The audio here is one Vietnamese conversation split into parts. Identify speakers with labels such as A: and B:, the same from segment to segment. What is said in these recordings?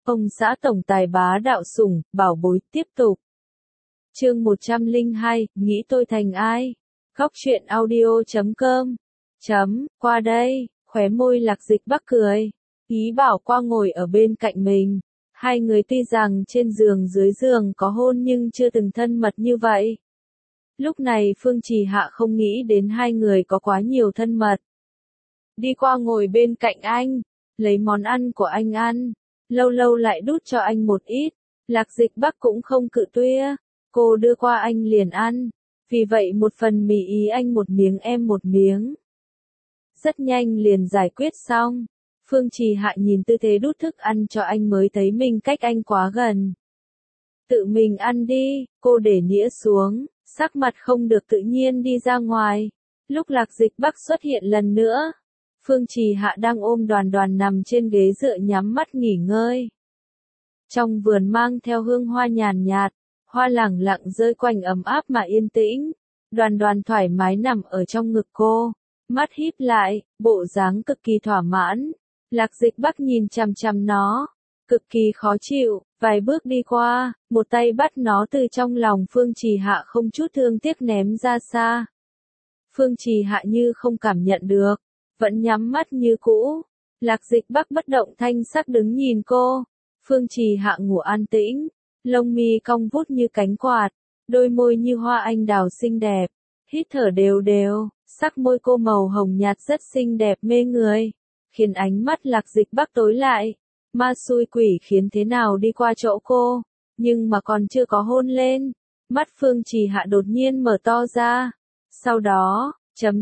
A: Ông xã tổng tài bá đạo sủng, bảo bối, tiếp tục. Chương 102, nghĩ tôi thành ai? Góc truyện audio.com. Qua đây, khóe môi Lạc Dịch Bắc cười. Ý bảo qua ngồi ở bên cạnh mình. Hai người tuy rằng trên giường dưới giường có hôn nhưng chưa từng thân mật như vậy. Lúc này Phương Trì Hạ không nghĩ đến hai người có quá nhiều thân mật. Đi qua ngồi bên cạnh anh, lấy món ăn của anh ăn, lâu lâu lại đút cho anh một ít. Lạc Dịch Bắc cũng không cự tuyệt, cô đưa qua anh liền ăn, vì vậy một phần mì ý anh một miếng em một miếng. Rất nhanh liền giải quyết xong. Phương Trì Hạ nhìn tư thế đút thức ăn cho anh mới thấy mình cách anh quá gần. Tự mình ăn đi, cô để nĩa xuống, sắc mặt không được tự nhiên đi ra ngoài. Lúc Lạc Dịch Bắc xuất hiện lần nữa, Phương Trì Hạ đang ôm Đoàn Đoàn nằm trên ghế dựa nhắm mắt nghỉ ngơi. Trong vườn mang theo hương hoa nhàn nhạt, hoa lẳng lặng rơi quanh ấm áp mà yên tĩnh. Đoàn Đoàn thoải mái nằm ở trong ngực cô, mắt híp lại, bộ dáng cực kỳ thỏa mãn. Lạc Dịch Bắc nhìn chằm chằm nó, cực kỳ khó chịu, vài bước đi qua, một tay bắt nó từ trong lòng Phương Trì Hạ không chút thương tiếc ném ra xa. Phương Trì Hạ như không cảm nhận được, vẫn nhắm mắt như cũ. Lạc Dịch Bắc bất động thanh sắc đứng nhìn cô. Phương Trì Hạ ngủ an tĩnh, lông mi cong vút như cánh quạt, đôi môi như hoa anh đào xinh đẹp, hít thở đều đều, sắc môi cô màu hồng nhạt rất xinh đẹp mê người, khiến ánh mắt Lạc Dịch Bắc tối lại. Ma xui quỷ khiến thế nào đi qua chỗ cô, nhưng mà còn chưa có hôn lên, mắt Phương Trì Hạ đột nhiên mở to ra. Sau đó,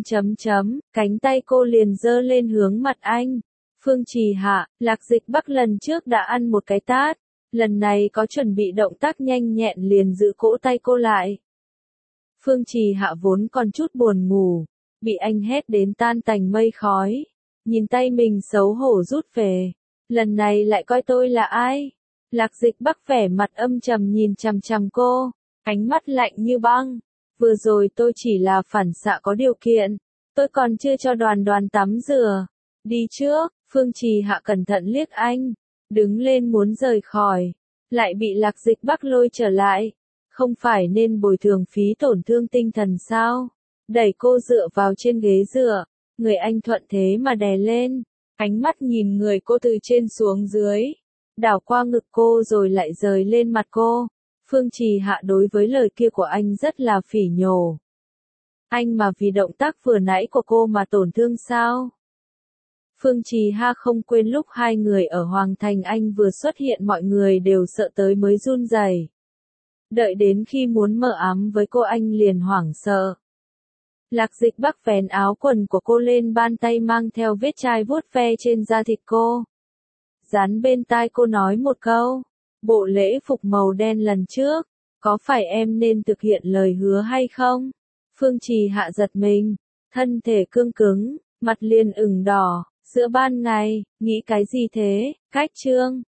A: cánh tay cô liền giơ lên hướng mặt anh. Phương Trì Hạ, Lạc Dịch Bắc lần trước đã ăn một cái tát, lần này có chuẩn bị động tác nhanh nhẹn liền giữ cỗ tay cô lại. Phương Trì Hạ vốn còn chút buồn ngủ, bị anh hét đến tan tành mây khói, nhìn tay mình xấu hổ rút về, lần này lại coi tôi là ai? Lạc Dịch Bắc vẻ mặt âm trầm nhìn chằm chằm cô, ánh mắt lạnh như băng. Vừa rồi tôi chỉ là phản xạ có điều kiện, tôi còn chưa cho Đoàn Đoàn tắm rửa. Đi trước, Phương Trì Hạ cẩn thận liếc anh, đứng lên muốn rời khỏi, lại bị Lạc Dịch Bắc lôi trở lại. Không phải nên bồi thường phí tổn thương tinh thần sao? Đẩy cô dựa vào trên ghế dựa, người anh thuận thế mà đè lên, ánh mắt nhìn người cô từ trên xuống dưới, đảo qua ngực cô rồi lại rời lên mặt cô. Phương Trì Hạ đối với lời kia của anh rất là phỉ nhổ. Anh mà vì động tác vừa nãy của cô mà tổn thương sao? Phương Trì Hạ không quên lúc hai người ở Hoàng Thành anh vừa xuất hiện mọi người đều sợ tới mới run rẩy. Đợi đến khi muốn mở ấm với cô anh liền hoảng sợ. Lạc Dịch Bắc vén áo quần của cô lên ban tay mang theo vết chai vuốt ve trên da thịt cô. Dán bên tai cô nói một câu. Bộ lễ phục màu đen lần trước, có phải em nên thực hiện lời hứa hay không? Phương Trì Hạ giật mình, thân thể cương cứng, mặt liền ửng đỏ, giữa ban ngày, nghĩ cái gì thế? Cách chương